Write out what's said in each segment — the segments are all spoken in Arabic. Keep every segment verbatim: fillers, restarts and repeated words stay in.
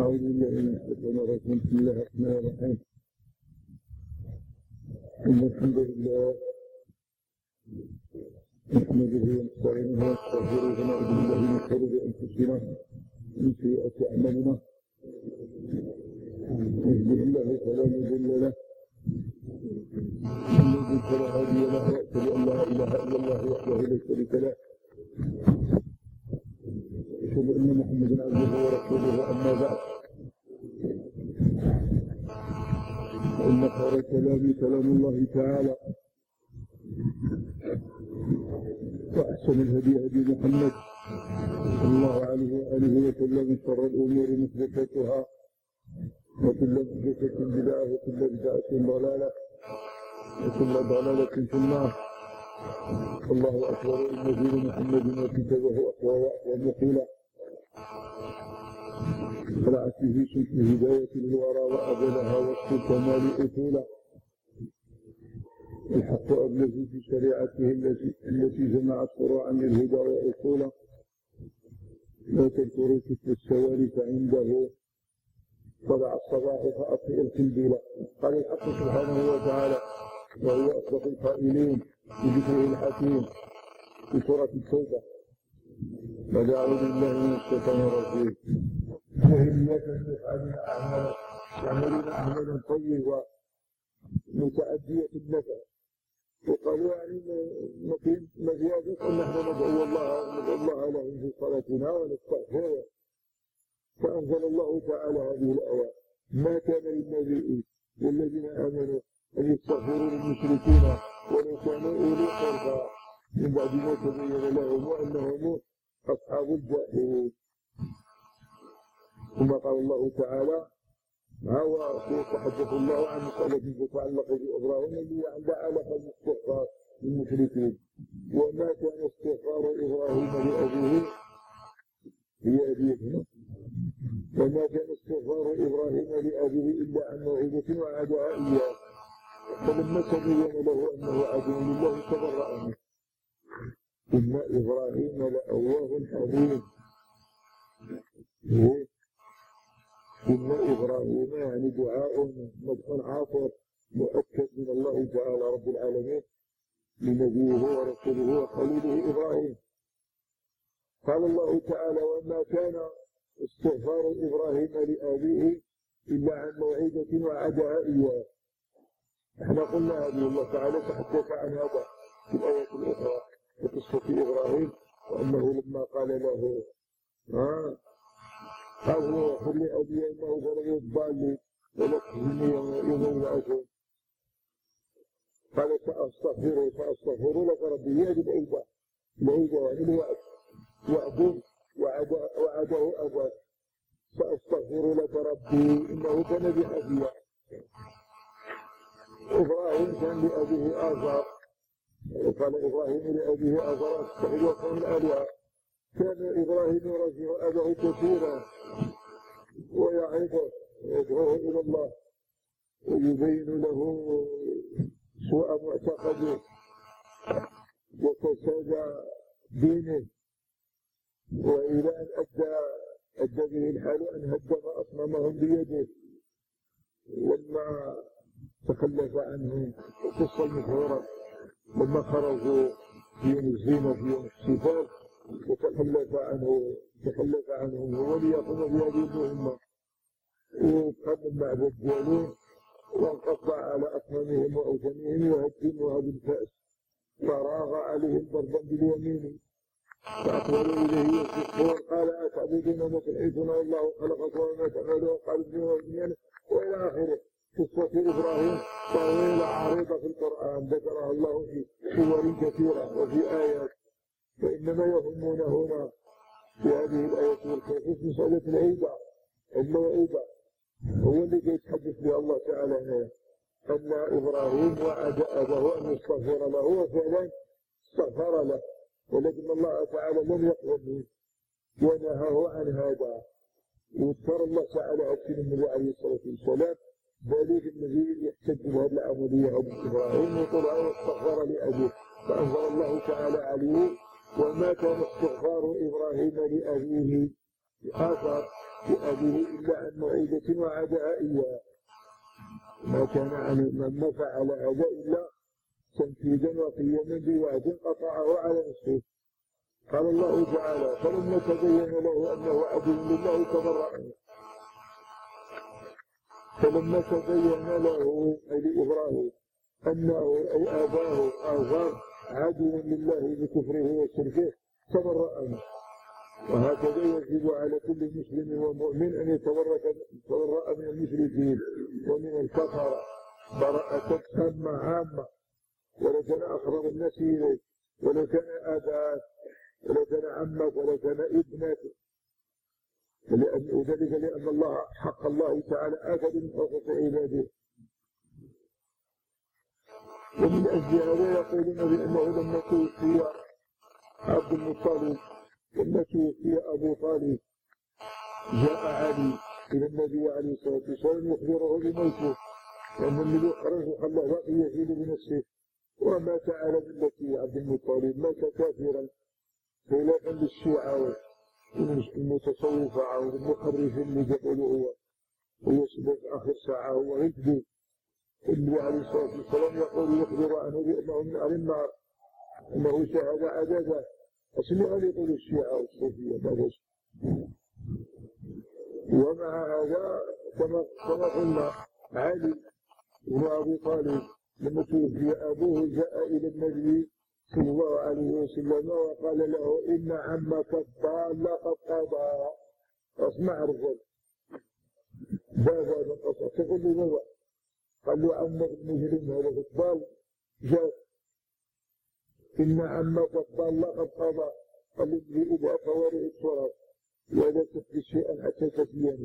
أعوذ بالله من الشيطان الرجيم. بسم الله الرحمن الرحيم. إن الحمد لله نحمده ونستعينه ونستغفره ونعوذ بالله من شرور أنفسنا ومن سيئات أعمالنا. يهده الله فلا مضل له ومن يضلل فلا هادي له، وأشهد أن لا إله إلا الله وحده لا شريك له، أشهد أن محمدا عبده ورسوله. أما بعد، فإن خير الكلام كلام الله تعالى، وأحسن الهدي هدي محمد صلى الله عليه وآله وسلم، شر الأمور محدثاتها وكل محدثة بدعة وكل بدعة ضلالة وكل ضلالة في النار. الله أكبر. إن دين محمد وكتابه أقوى وأقوى مقيلا، طلعت به شمس الهداية للورى وأبلها وسط الكمال أصولا. الحق أبلغ في شريعته التي التي جمعت فروعا للهدى وأصولا. لا تذكروا كتب السواري فعنده طلع الصباح فأطفئ القنديل. قال الحق سبحانه وتعالى وهو أصدق القائلين بذكره الحكيم في سورة التوبة: بعد أعوذ بالله من الشيطان الرجيم. وهمية يفعلون أعمالا يعملون أعمالا طيبة متعدية النفع. وقالوا يعني نقيم مزيادة أن نحن ندعو الله ندعو الله لهم في صلاتنا ونستغفره. فأنزل الله تعالى هذه الآيات: ما كان للنبي والذين آمنوا أن يستغفروا للمشركين ولو كانوا أولي قربى من بعد ما تبين لهم وأنهم أصحاب الجحيم. ثم قال الله تعالى: هو يتحدث الله عن مسألة تتعلق بإبراهيم الذي عند علاقة الاستغفار للمشركين. وما كان استغفار إبراهيم لأبيه هي أبيه وما كان استغفار إبراهيم لأبيه إلا عن موعدة وعدها إياه، فلما تبين له أنه عدو لله تبرأ منه. إن إبراهيم لأواه حليم. إن إبراهيم يعني دعاء مدح عاطر مؤكد من الله تعالى رب العالمين لنبيه ورسوله وخليله إبراهيم. قال الله تعالى: وما كان استغفار إبراهيم لأبيه إلا عن موعدة وعدها إياه. احنا قلنا هذه الله تعالى تحدث عن هذا في الآية الأخرى في قصة إبراهيم، وأنه لما قال له ها قال له: اغفر لأبي إنه كان يضل ولا تخزني يوم يبعثون. قال: سأستغفر سأستغفر لك ربي. هذه العيبة العيبة يعني الوعد وعد وعده أباه. سأستغفر لك ربي إنه كان بي حفيا. إبراهيم كان لأبيه آزار، وقال إبراهيم لأبيه آزار: أستغفر لك من الآلهة. كان إبراهيم يرجع أباه كثيرا ويعظه ويدعوه إلى الله ويبين له سوء معتقده وفساد دينه، وإلى أن أدى أدى به الحال أن هدم أصنامهم بيده لما تخلف عنهم. القصة المشهورة لما خرجوا في يوم الزينة في يوم السفار وتخلف عنه تخلف عنهم هو ليقوم بهذه المهمة، وقام المعبد ديالهم وانقطع على أصنامهم وأوثانهم يهدموها بالفأس، فراغ عليهم ضربا باليمين فأقبلوا إليه يصرخون: قال: أتعبدون ما تنحتون والله خلقكم وما تعملون؟ قالوا: ابنوا وابنيا، وإلى آخره. قصة إبراهيم طويلة عريضة في القرآن ذكرها الله في سور كثيرة وفي آيات، وإنما يهمنا هنا في هذه الآية والخصوص مسألة العيبة الموعظة. هو الذي يتحدث به الله تعالى هنا أن إبراهيم وعد أباه أن يستغفر له، وفعلا استغفر له، ولكن الله تعالى لم يقبل منه ونهاه عن هذا. واذكر الله تعالى أكثر النبي عليه الصلاة والسلام ذلك الذي يحتج بهذه العملية أبو إبراهيم وقال: استغفر لأبيه. فأنزل الله تعالى عليه: وما كان استغفار إبراهيم لأبيه آخر بأبيه إلا عن موعدة وعدها إياه، ما كان عن من فعل هذا إلا تنفيذا وقياما بوعد قطعه على نفسه. قال الله تعالى: فلما تبين له أنه عدو لله تبرأ منه. فلما تبين له أي لإبراهيم أنه أي آباه آزار عدو لله بكفره وشركه تبرأ منه. وهكذا يجب على كل مسلم ومؤمن أن يتبرأ من المشركين ومن الكفرة براءة تامة عامة، ولو كان أقرب الناس إليك، ولو كان أباك، ولو كان عمك، ولو كان ابنك، وذلك لأن الله حق الله تعالى آكد من حقوق عباده. ومن أجل هذا يقولون بأنه لما توفي عبد المطلب، لما توفي أبو طالب، جاء علي إلى النبي عليه الصلاة والسلام يخبره بموته، لأن النبي خرج وخلاه باقي يحيد بنفسه، ومات على ملة عبد المطلب، مات كافرا خلافا للشيعة المتصوفة والمخرفين اللي قبلوا هو ويسبق آخر ساعة هو غيثبي. النبي عليه الصلاة والسلام يقول يخبر عنه بأنه من أهل النار، أنه شهد عذابه. أصلي غير يقول الشيعة والصوفية بابوس. ومع هذا كما قلنا علي بن أبي طالب لما توفي أبوه جاء إلى النبي صلى الله عليه وسلم وقال له: إن عمك الضال قد قضى. أسمع رجل بابا من قصة تقول لي بابا، قال له: عمك المجرم هذا الضال جاء، إن عمك الضال قد قضى. قال له: ابعث فوارع التراب ولا تفعل شيئا حتى تسليني.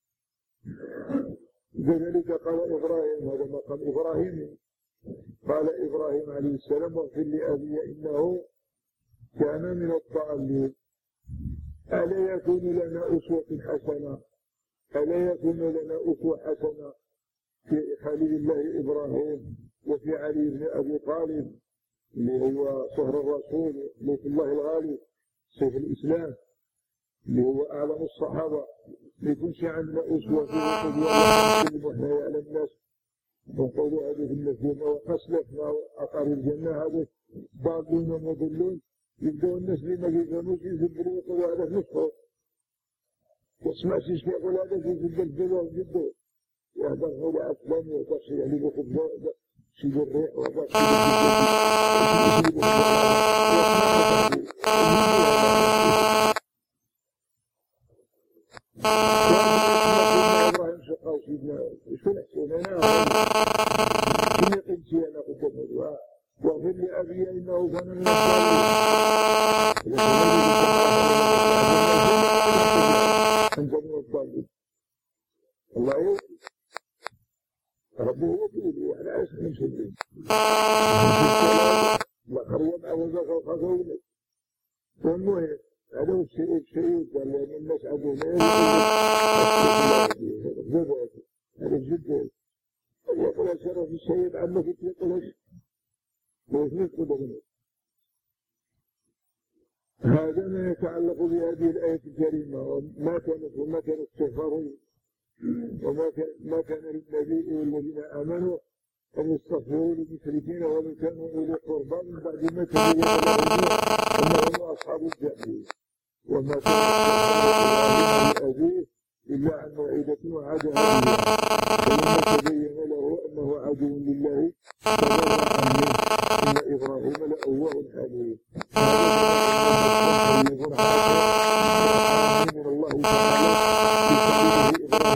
كذلك قال إبراهيم، هذا مقام إبراهيم، قال إبراهيم عليه السلام: واغفر لأبي إنه كان من الضالين. ألا يكون لنا أسوة حسنة؟ ألا يكون لنا أسوة حسنة في خليل الله إبراهيم وفي علي بن أبي طالب اللي هو صهر الرسول بيت الله الغالي سيف الإسلام اللي هو أعلم الصحابة؟ ليكونش عندنا أسوة في وقدوة ونحن على الناس ونقولوا هذه المسجد وقسلتنا وأقارب الجنة هذه ضالون ومضلون، يبدأوا الناس اللي ما يفهموش يزبلوا ويقولوا هذا نصفه، واسمع شيء يقول هذا في زبل الجبال جدا يهدر غير أسلام ويهدر شيء يعني بياخذ شيء الريح وهذا شيء إبراهيم شقاو سيدنا شو الحسين أنا كني قلتي أنا قدام الدعاء واغفر لأبي إنه كان من الضالين. أنت من الضالين الله يوفي ربه يوفي وأنا أسلم سلم وقريب أوزاك وخذوني. والمهم هذا هو الشيء الشيء لأن الناس عدونا هذا الجد يقول شرف السيد عمك يقول هذا ما يتعلق بهذه الآية الكريمة. ما كانت وما كان استغفار وما كان ما كان للنبي والذين آمنوا أن يستغفروا للمشركين ولو كانوا أولي قربى من بعد ما تبين لهم أنهم أصحاب الجحيم. وما كان لأبيه إلا عن موعدة وعدها إياه، فلما تبين له أنه عدو لله تبرأ منه. إن إبراهيم لأواه حليم. هذا من الله تعالى في قوله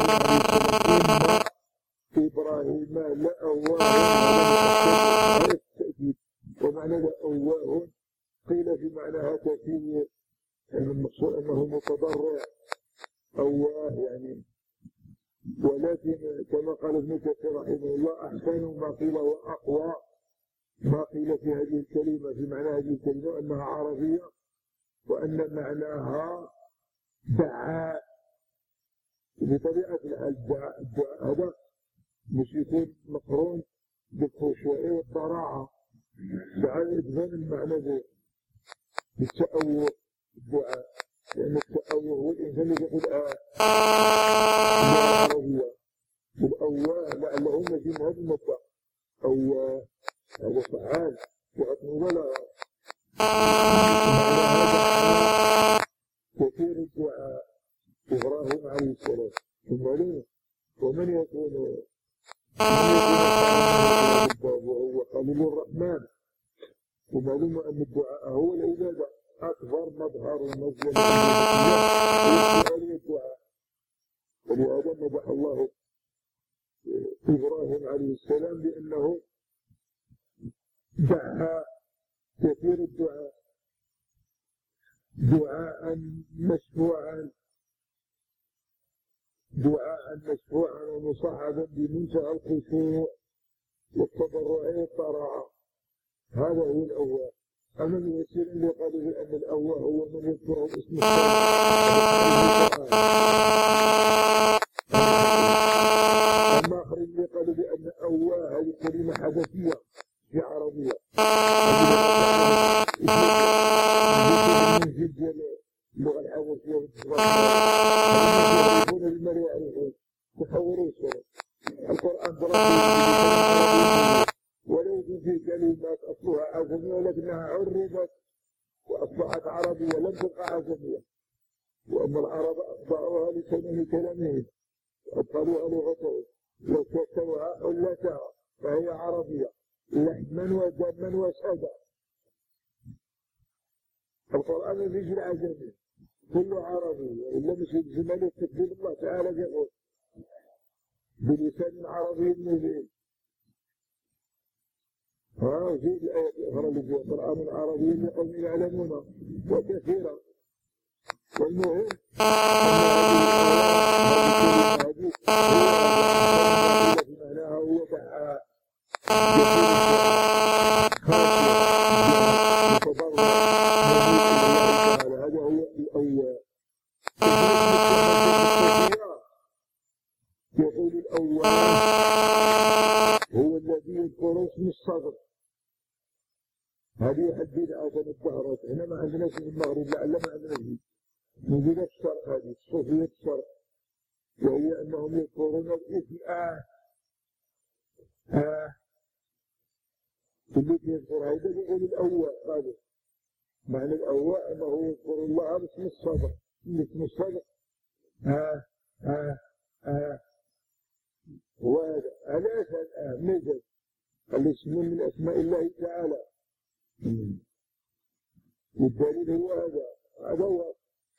إبراهيم عليه السلام: إبراهيم لأواه هذا التأكيد. ومعنى لأواه قيل في معناها تأكيد المقصود أنه متضرع أواه يعني. ولكن كما قال ابن كثير رحمه الله: أحسن ما قيل وأقوى ما قيل في هذه الكلمة في معنى هذه الكلمة أنها عربية، وأن معناها دعاء. بطبيعة الحال الدعاء هذا مش يكون مقرون بالخشوع والضراعة، دعاء يتبان المعنى ذو بالتأوه الدعاء. لأن التأوه هو الإنسان اللي يقول آه العربية والأواه لعلهم يجي من هذا المبدأ أواه هذا فعال وقت مبالغة كثير الدعاء إبراهيم عليه السلام ثم له ومن يكون وهو خليل الرحمن ومعلوم أن الدعاء هو العبادة أكبر مظهر ومظلم الدعاء ولهذا مدح الله إبراهيم عليه السلام بأنه دعا كثير الدعاء دعاء مشفوعا دعاء مشفوعا ومصعبا بمنتهى الخشوع والتضرع والطاعة. هذا هو الأول. أما المفسرين اللي قالوا بأن الأول هو من يذكره اسم الله. أما آخرين اللي قالوا بأن أول هذه كلمة حدثية في عربية. من جد اللغة الحدثية والتفاصيل المرء يعرفون تحوروا السنة. القرآن دراسة ولو في كلمات أصلها عجمية ولكنها عربت وأصبحت عربية لم تبقى عجمية. وأما العرب أخضعوها لسنة كلامهم وأبطلوها لغتهم لو كتبوها حلتها فهي عربية لحما ودما وسدا. القرآن ما فيش العجمي كله عربي وإلا مش يجمل التكبير الله تعالى يقول بلسان عربي مبين. ها في الآية الأخرى اللي فيها قرآن عربي لقوم يعلمون وكثيرا. والمهم هذه معناها هو دعاء هذا هو الأول. يقول الأول هو الذي يذكر اسم الصدر. هذه يحدد عشان الظهرات. هنا ما عندناش في المغرب لعل ما عندنا شيء. موجودة في الشرق هذه صوفية الشرق وهي أنهم يذكرون الاسم آه آه اللي يذكر هذا يقول الأول. هذا معنى الأول أنه يذكر الله باسم الصدر. اسم الصدر آه آه آه وهذا ألاس الآه نزل الاسم من أسماء الله تعالى. والدليل هو هذا هذا هو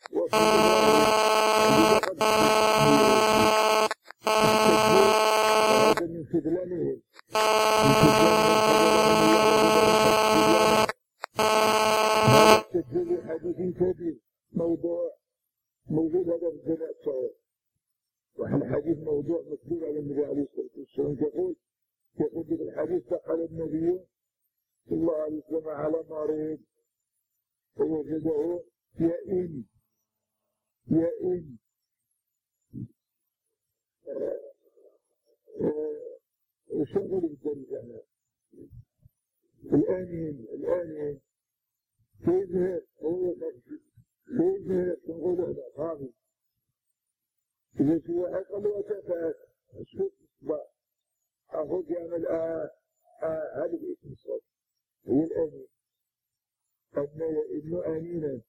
هذا من خذلانهم هذا التدليل حديث كبير موضوع موجود هذا في الجماعة الصغير. والحديث موضوع مكتوب على النبي عليه الصلاة والسلام يقول يقول في الحديث دخل النبي صلى الله عليه وسلم على مريض فوجده يئن يئن وشغل بالدرجة الآنين الآنين كيف هو كيف تنقل هذا خامس إذا في واحد قال له أتفاك شوف الصباح أخذ يعمل آه آه هذا باسم الصوت هو الآنين أما يئن آنينا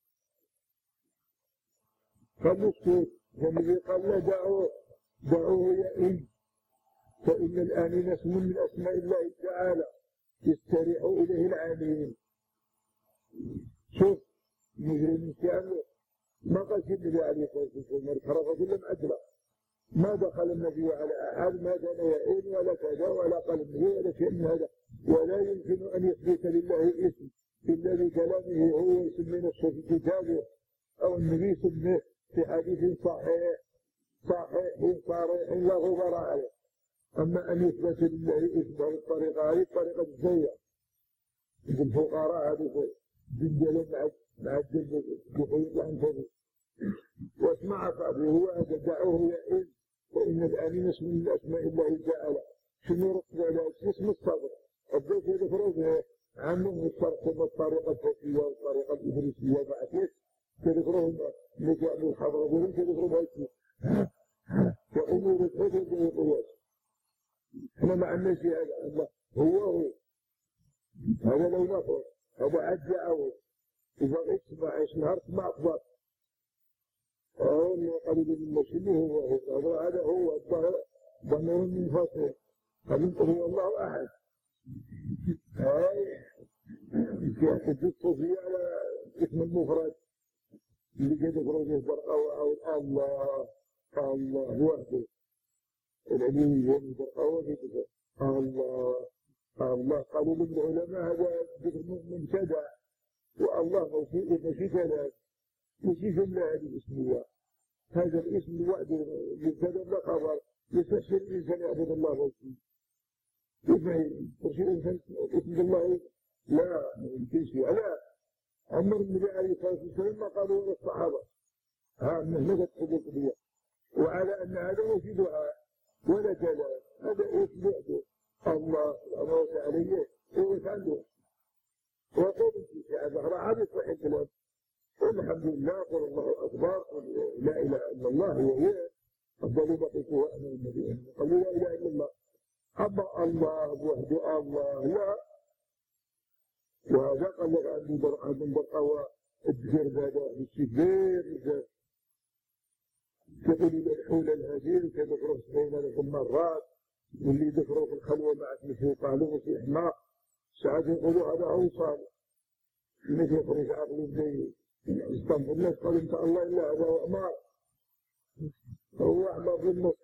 فالمسكوت والذي قال له دعوه دعوه يئن فإن الآنين اسم من أسماء الله تعالى يستريح إليه العالمين. شوف مجرمين كانوا ما قال النبي عليه الصلاة والسلام خرج كلهم أدرى ما دخل النبي على أحد ما كان يئن ولا كذا ولا قال النبي ولا شيء من هذا. ولا يمكن أن يثبت لله اسم إلا بكلامه هو يسمي نفسه في كتابه أو النبي يسميه في حديث صحيح صحيح صريح لا غبار عليه. أما أن يثبت لله اسم بالطريقة هذه الطريقة الزية بالفقراء هذه بالجلد مع مع الجلد بحيث عن فضل واسمع فأبي هو هذا دعوه يئن وإن الآنين اسم من أسماء الله تعالى. شنو ركز على اسم الصبر الضيف يذكره عنه الفرق بين الطريقة الفقهية والطريقة الإدريسية بعثيت تذكرهم نجاء من الحضرة تذكرهم هايكي كأمور الحدث والقوات. احنا ما عندنا شيء هذا الله هو هو هذا لو نفر هذا عجة أول إذا اسمع إيش نهارت ما أفضل أول قريب من المسلم هو هو هذا هو الظاهر ضمير من فصل قلت هو الله أحد هاي في حدود الصوفية على اسم المفرد اللي جد يخرج برقاوة أو الله الله وحده العليم يوم برقاوة كده الله الله قالوا من العلماء هذا ذكر مبتدع والله ماشي كلام ماشي جملة هذه الاسمية هذا الاسم لوحده مبتدع لا خبر يستشعر الإنسان يعبد الله وحده كيف يستشعر الإنسان اسم الله لا يمكنش لا عمر النبي عليه الصلاة والسلام ما قالوا للصحابة ها مهلكة حدود الدنيا وعلى أن هذا ليس دعاء ولا كلام هذا اسم وحده الله سبحانه وتعالى ويفعله ويقول في هذا عادي صحيح الكلام والحمد لله قل الله أكبر قل لا إله إلا الله وهي أفضل بقيته أنا النبي قل لا إله إلا الله أما الله وحده الله لا وهذا قال لك عندي برقة من برقة الذكر هذا بالسجير تقول الحول الهدير كذكره سبعين لكم مرات واللي ذكروا في الخلوة مع اسمه قالوا في إحماق ساعات يقولوا هذا أوصال الذي يخرج عقله زي يستنبط الناس قالوا انت الله إلا هذا هو أمار هو أحمر بالنص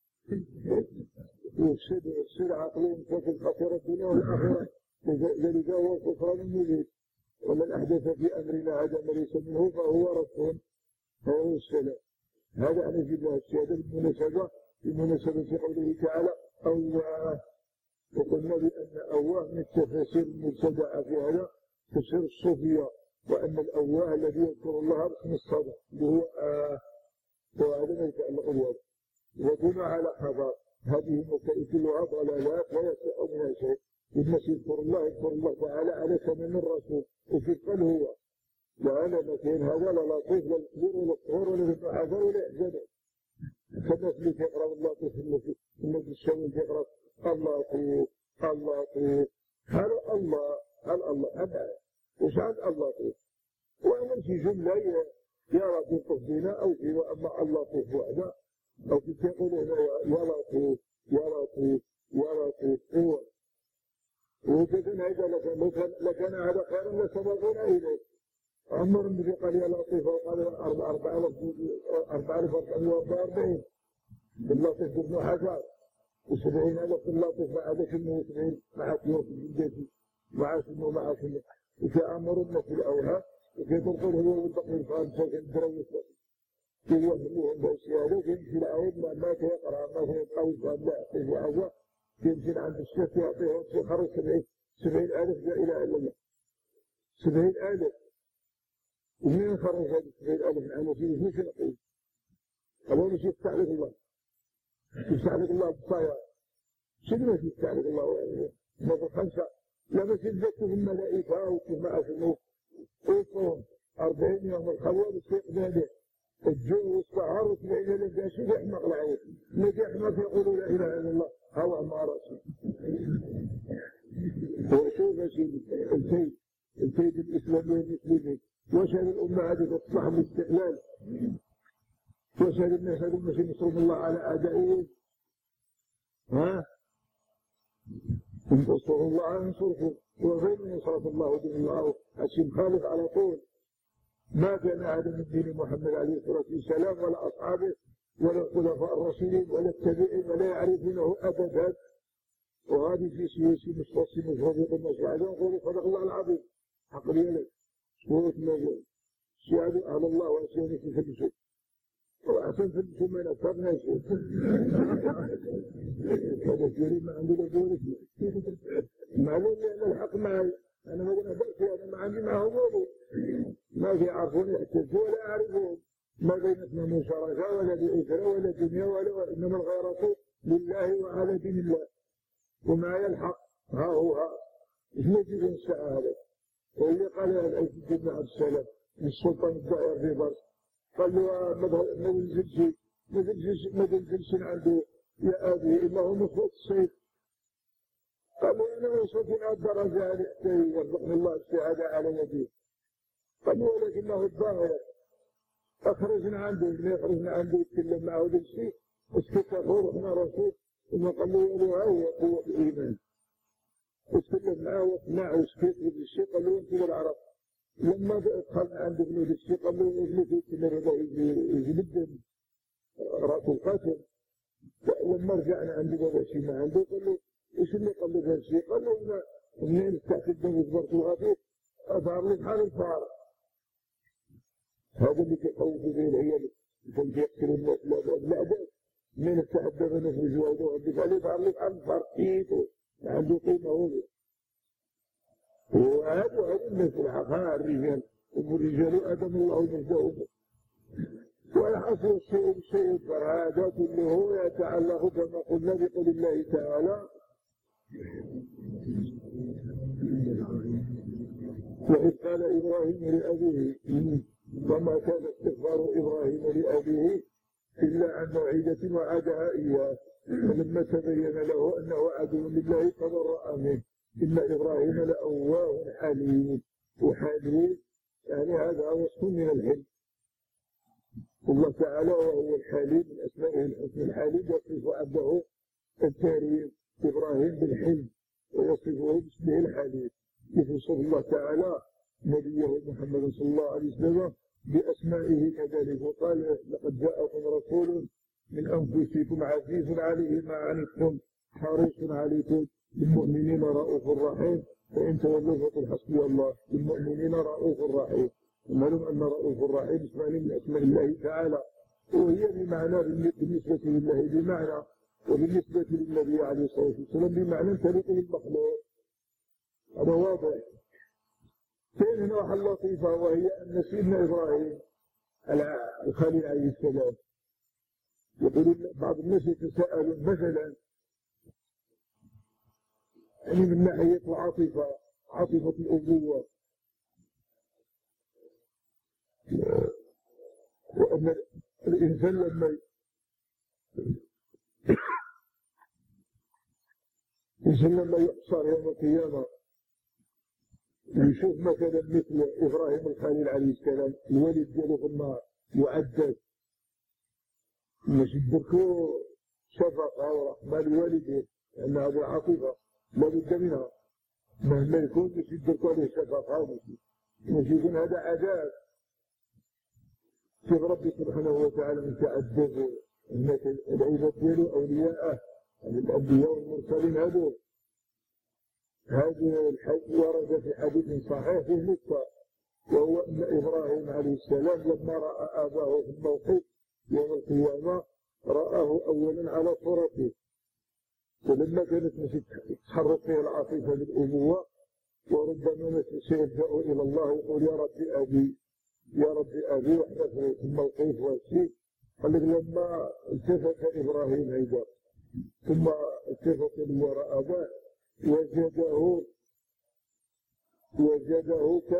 ويفسد يفسد عقلهم في خطيرة الدنيا والآخرة ذلك هو الكفران المبين ومن أحدث في أمرنا هذا ما ليس منه فهو رسول فهو السلام هذا أنا جبنا الشهادة بالمناسبة بمناسبة قوله تعالى أواه وقلنا بأن أواه من التفاسير المبتدعة في هذا تفسير الصوفية وأن الأواه الذي يذكر الله باسم الصدق اللي هو آه وهذا ما يتعلق الوضع ودون على خبر هذه المسائل كلها ضلالات لا يصح منها شيء الناس يذكر الله يذكر الله تعالى على ثمن الرسول وفي قال هو وأنا مثل هذا لا لطيف لا الكبير ولا الصغير ولا الحذر ولا يحزن فالناس اللي تقرأ اللطيف الناس الشوي تقرأ اللطيف اللطيف هل الله هل الله أبعد وش عند اللطيف وأنا في جملة يا لطيف بنا أو في وأما اللطيف وحده أو في تقولون يا لطيف يا لطيف يا لطيف هو وكذا هذا لكان هذا خيرا لسبقنا إليه عمر النبي قال يا لطيف وقال أربعة ألف وأربعين باللطيف بن حجر وسبعين ألف باللطيف مع ذلك إنه سبعين مع سيوف الجديد مع سنه مع سنه وفي أمر الناس الأوهام وفي تنقل هو والبقي الفرنسا كان دروس في وهمهم بأشياء يمشي العود ما مات يقرأ ما هو قوي فأن لا يعطيه عزة يمشي عند الشيخ يعطيه في خرج سبعين سبعين ألف لا إله إلا الله سبعين ألف ومن خرج هذه سبعين ألف عنه فيه مش نقول أول مش يستعلق الله يستعلق الله بالصيام شنو مش يستعلق الله ما في خمسة لا بس يذكر الملائكة وكما أسموه وصوم أربعين يوم الخلوة باستقباله الجوع والسهر وسبعين ألف داشي يحمق العود نجح ما يقولوا لا إله إلا الله هو ما رأسه وشوف يا سيدي السيد السيد الإسلامي المسلمين وشهد الأمة هذه تصلح بالاستقلال وشهد الناس هذه المسلمين يصرف الله على أعدائهم ها انتصروا الله ينصركم وغير من يصرف الله به الله الشيء خالف على طول ما كان أحد من دين محمد عليه الصلاة والسلام ولا أصحابه ولا الخلفاء الراشدين ولا التابعين ولا يعرفونه أبدا وهذه في سياسي مستوصي مشهور الناس بعدين يقولوا صدق الله العظيم حق ليلك سورة نزول شهادة أهل الله وأسياني في فلسه وأحسن فلسه ما نفرنا شيء هذا الجريم ما عندنا دورك معلوم لأن الحق معي أنا ما قلنا بأسي أنا ما عندي معه دوري ما في يعرفون يحتجوا ولا يعرفون ما بينتنا مشاركة ولا بإثرة ولا دنيا ولا إنما الغيرة لله وعلى دين الله وما يلحق ها هو ها إيش نجد الساعة هذا واللي قال العيد بن عبد السلام السلطان الدائر في برس، قال له ما تنزلش ما تنزلش ما تنزلش عنده يا أبي إنه مخلص الصيف. قال له أنا وصلت إلى الدرجة هذه حتى يرزقني الله السعادة على يديه. قال له ولكنه الظاهر أخرجنا عنده من يخرجنا عنده يتكلم معه هذا الشيء اسكت أخوه إحنا رسول ثم قال له يا له هاي قوة الإيمان. وتكلم معه واقنعه وسكت هذا الشيء. قال له أنت بالعرب لما دخلنا عند ابن هذا الشيء قال له ابنه في الكلام يجلد رأس القاتل. لما رجعنا عند هذا الشيء ما عنده قال له ايش اللي قال له هذا الشيء؟ قال له انا منين تحت الدم وصبرت الغفير اظهر لي بحال الفار. هذا اللي كيخوف به العيال كان كيقتل الاعداء من تحت الدم نخرجوا هذا وهدف عليه ظهر لي بحال الفار كيف عنده قيمه هو. وهذا هذا الناس العقاء الرجال والرجال ادم الله مجدهم. والحصر الشيء بشيء فهذا كله يتعلق كما قلنا بقول الله تعالى وإذ قال إبراهيم لأبيه وما كان استغفار إبراهيم لأبيه إلا عن موعدة وعدها إياه فلما تبين له أنه عدو لله تبرأ منه إن إبراهيم لأواه حليم. وحليم يعني هذا وصف من الحلم. الله تعالى وهو الحليم من أسمائه الحسنى. الحليم يصف عبده الكريم إبراهيم بالحلم ويصفه باسمه الحليم. يوصف الله تعالى نبيه محمد صلى الله عليه وسلم بأسمائه كذلك. وقال لقد جاءكم رسول من أنفسكم عزيز عليه ما عنتم حريص عليكم بالمؤمنين رؤوف رحيم فإن تولوا فقل حسبي الله بالمؤمنين رؤوف رحيم. ومعلوم أن رؤوف رحيم اسمان من أسماء الله تعالى وهي بمعنى بالنسبة لله بمعنى وبالنسبة للنبي عليه الصلاة والسلام بمعنى تليق بالمخلوق. هذا واضح. ثاني نوع اللطيفة وهي أن سيدنا إبراهيم الخليل عليه السلام يقول بعض الناس يتساءلون مثلا يعني من ناحية العاطفة عاطفة الأبوة وأن الإنسان لما الإنسان لما يحصر يوم القيامة يشوف مثلا مثل إبراهيم الخليل عليه السلام الوالد ديالو في النار يعذب باش يدركو شفقة ورحمة لوالديه لأن هذه العاطفة لا بد منها مهما يكون باش يدركو عليه شفقة باش يكون هذا عذاب. كيف ربي سبحانه وتعالى متعذب هناك العباد ديالو أولياءه يعني الأنبياء والمرسلين هذول. هذا الحديث ورد في حديث صحيح في مكة وهو أن إبراهيم عليه السلام لما رأى أباه في الموقف يوم القيامة رآه أولا على صورته ولما كانت مش تتحرك فيها العاطفة بالأبوة وربما سيلجأ إلى الله ويقول يا ربي أبي يا ربي أبي وإحنا في الموقف والشيء. قال لك لما التفت إبراهيم أيضا ثم التفت لوراء أباه وجده وجده ك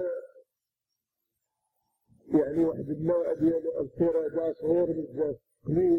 يعني واحد النوع ديال القردة صغير بزاف قليل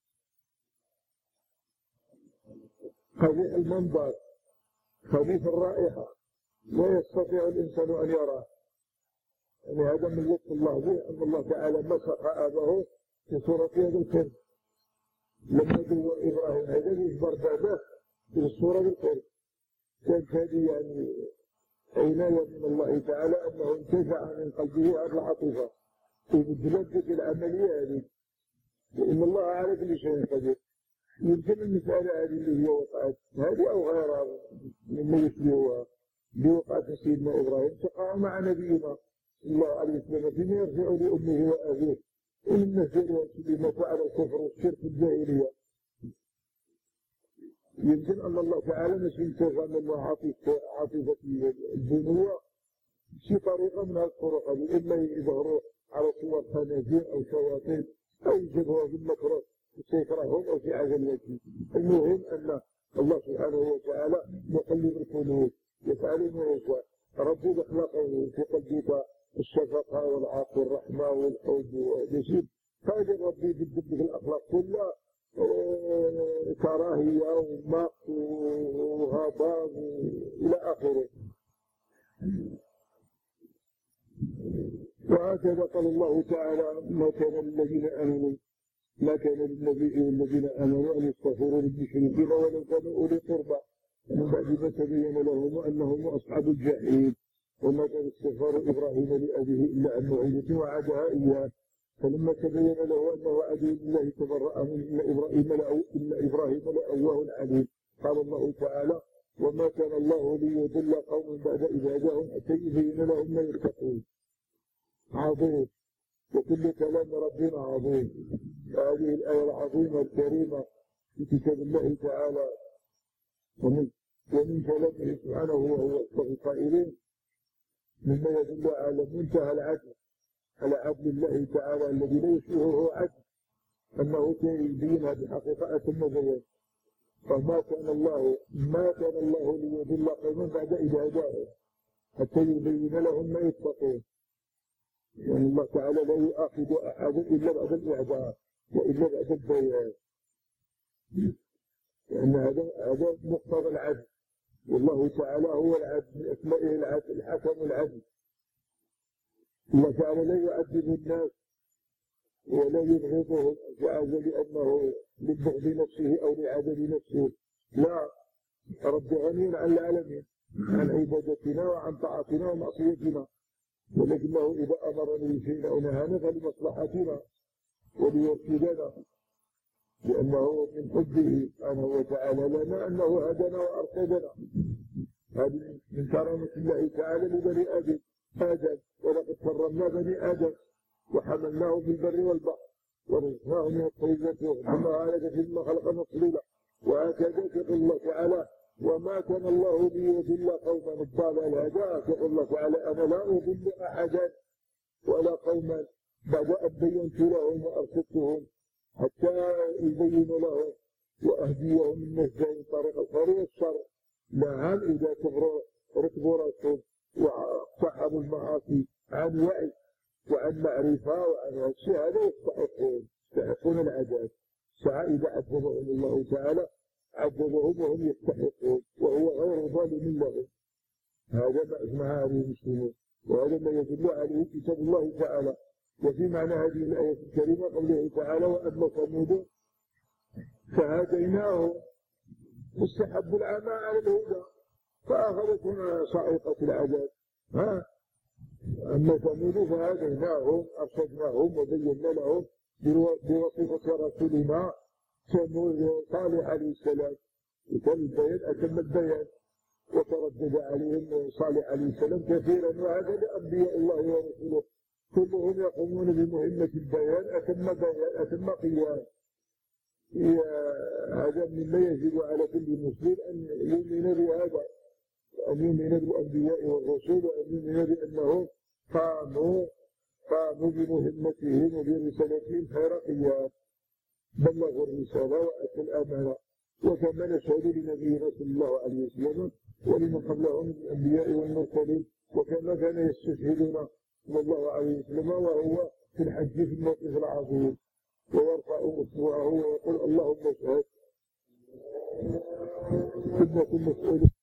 قبيح المنظر خبيث الرائحة لا يستطيع الإنسان أن يراه. يعني هذا من لطف الله به أن الله تعالى مسخ أباه في صورة هذا القرد. لما دور إبراهيم هذا يجبر بعده في الصورة بالقرد كانت هذه يعني عناية من الله تعالى أنه انتزع من قلبه هذه العاطفة وبدلت العملية هذه لأن الله على كل شيء قدير. يمكن المسألة هذه اللي هي وقعت هذه أو غيرها مما يشبهها بوقعة سيدنا إبراهيم تقع مع نبينا صلى الله عليه وسلم فيما يرجع لأمه وأبيه ومن الناس بما فعل الكفر والشرك الجاهلية. يمكن أن الله تعالى مش ينتزع من عاطفة عاطفة البنوة شي طريقة من هذه الطرق هذه إما يظهروا على صور خنازير أو شياطين أو يجيبوها بالمكروه سيكرههم أو في عجل وجهه. المهم أن الله سبحانه وتعالى مقلب القلوب يفعل ما يشاء. ربي بأخلاقه في قلبك الشفقة والعطف والرحمة والحب والجسد، فإذا ربي بيدبك الأخلاق كلها كراهية ومقت وغضب إلى آخره. وهكذا قال الله تعالى: ما كان للذين آمنوا ما كان للنبي والذين آمنوا أن يستغفروا للمشركين ولو كانوا أولي قربى من بعد ما تبين لهم أنهم أصحاب الجحيم. وما كان استغفار إبراهيم لأبيه إلا عن موعظة وعدها إياه، فلما تبين له أنه عدو لله تبرأ منه إن إبراهيم إن إبراهيم لأواه عليم. قال الله تعالى: وما كان الله ليضل قوما بعد إذ هداهم حتى يبين لهم ما يتقون. عظيم، وكل كلام ربنا عظيم. هذه الآية العظيمة الكريمة في كتاب الله تعالى ومن, ومن كلامه سبحانه وهو القائلين مما يدل على منتهى العدل على عدل الله تعالى الذي لا يشبهه عدل، أنه يبينها بحقيقة ثم بيان. فما كان الله ما كان الله ليضل قوما بعد إذ هداهم حتى يبين لهم ما يتقون. يعني الله تعالى لا يؤاخذ أحدا إلا بعد الإعذار وإلا بعد البيان، لأن هذا هذا مقتضى العدل، والله تعالى هو العدل، من أسمائه العدل الحكم العدل. الله تعالى لا يعذب الناس ولا يبغضهم جعل لأنه لبغض نفسه أو لعدل نفسه، لا، رب غني عن العالمين، عن عبادتنا وعن طاعتنا ومعصيتنا، ولكنه إذا أمرني بشيء أو نهانا فلمصلحتنا وليرشدنا، لأنه من حبه سبحانه وتعالى لنا أنه هدانا وأرشدنا. هذه من كرامة الله تعالى لبني آدم آدم ولقد كرمنا بني آدم وحملناهم في البر والبحر ورزقناهم من الطيبات وحملنا على كثير ما خلقنا تفضيلا. وهكذا يقول الله تعالى: وما كان الله ليضل قوما الضلال هداه. يقول الله تعالى: أنا لا أضل أحدا ولا قوما بعد أن بينت لهم وأرشدتهم حتى يبين لهم وأهديهم النجدين طريق الخير والشر. نعم، إذا كبروا ركبوا راسهم واقتحموا المعاصي عن وعي وعن معرفة وعن هالشيء هذا يستحقون يستحقون العذاب. ساعة إذا عذبهم الله تعالى عذبهم وهم يستحقون وهو غير ظالم لهم. هذا ما أجمع عليه المسلمون، وهذا ما يدل عليه كتاب الله تعالى. وفي معنى هذه الآية الكريمة قوله تعالى: وأما ثمود فهديناه مستحب العمى على الهدى فأخذتهم صاعقة العذاب. ها أما ثمود فهديناهم أرشدناهم وبينا لهم بوصفة رسولنا ثمود صالح عليه السلام، وكان البيان أتم البيان، وتردد عليهم صالح عليه السلام كثيرا. وهذا لأنبياء الله ورسوله كلهم يقومون بمهمة البيان أتم بيان أتم قيام. هذا مما يجب على كل مسلم أن يؤمن بهذا، أن يؤمن بالأنبياء والرسول، وأن يؤمن بأنهم قاموا قاموا بمهمتهم وبرسالتهم خير قيام، بلغوا الرسالة وأتوا الأمانة. وكما نشهد لنبينا صلى الله عليه وسلم ولمن قبله من الأنبياء والمرسلين، وكما كان يستشهدنا صلى الله عليه وسلم وهو في الحج في الموقف العظيم ويرفع أصبعه ويقول: اللهم اشهد. ثم كل مسؤول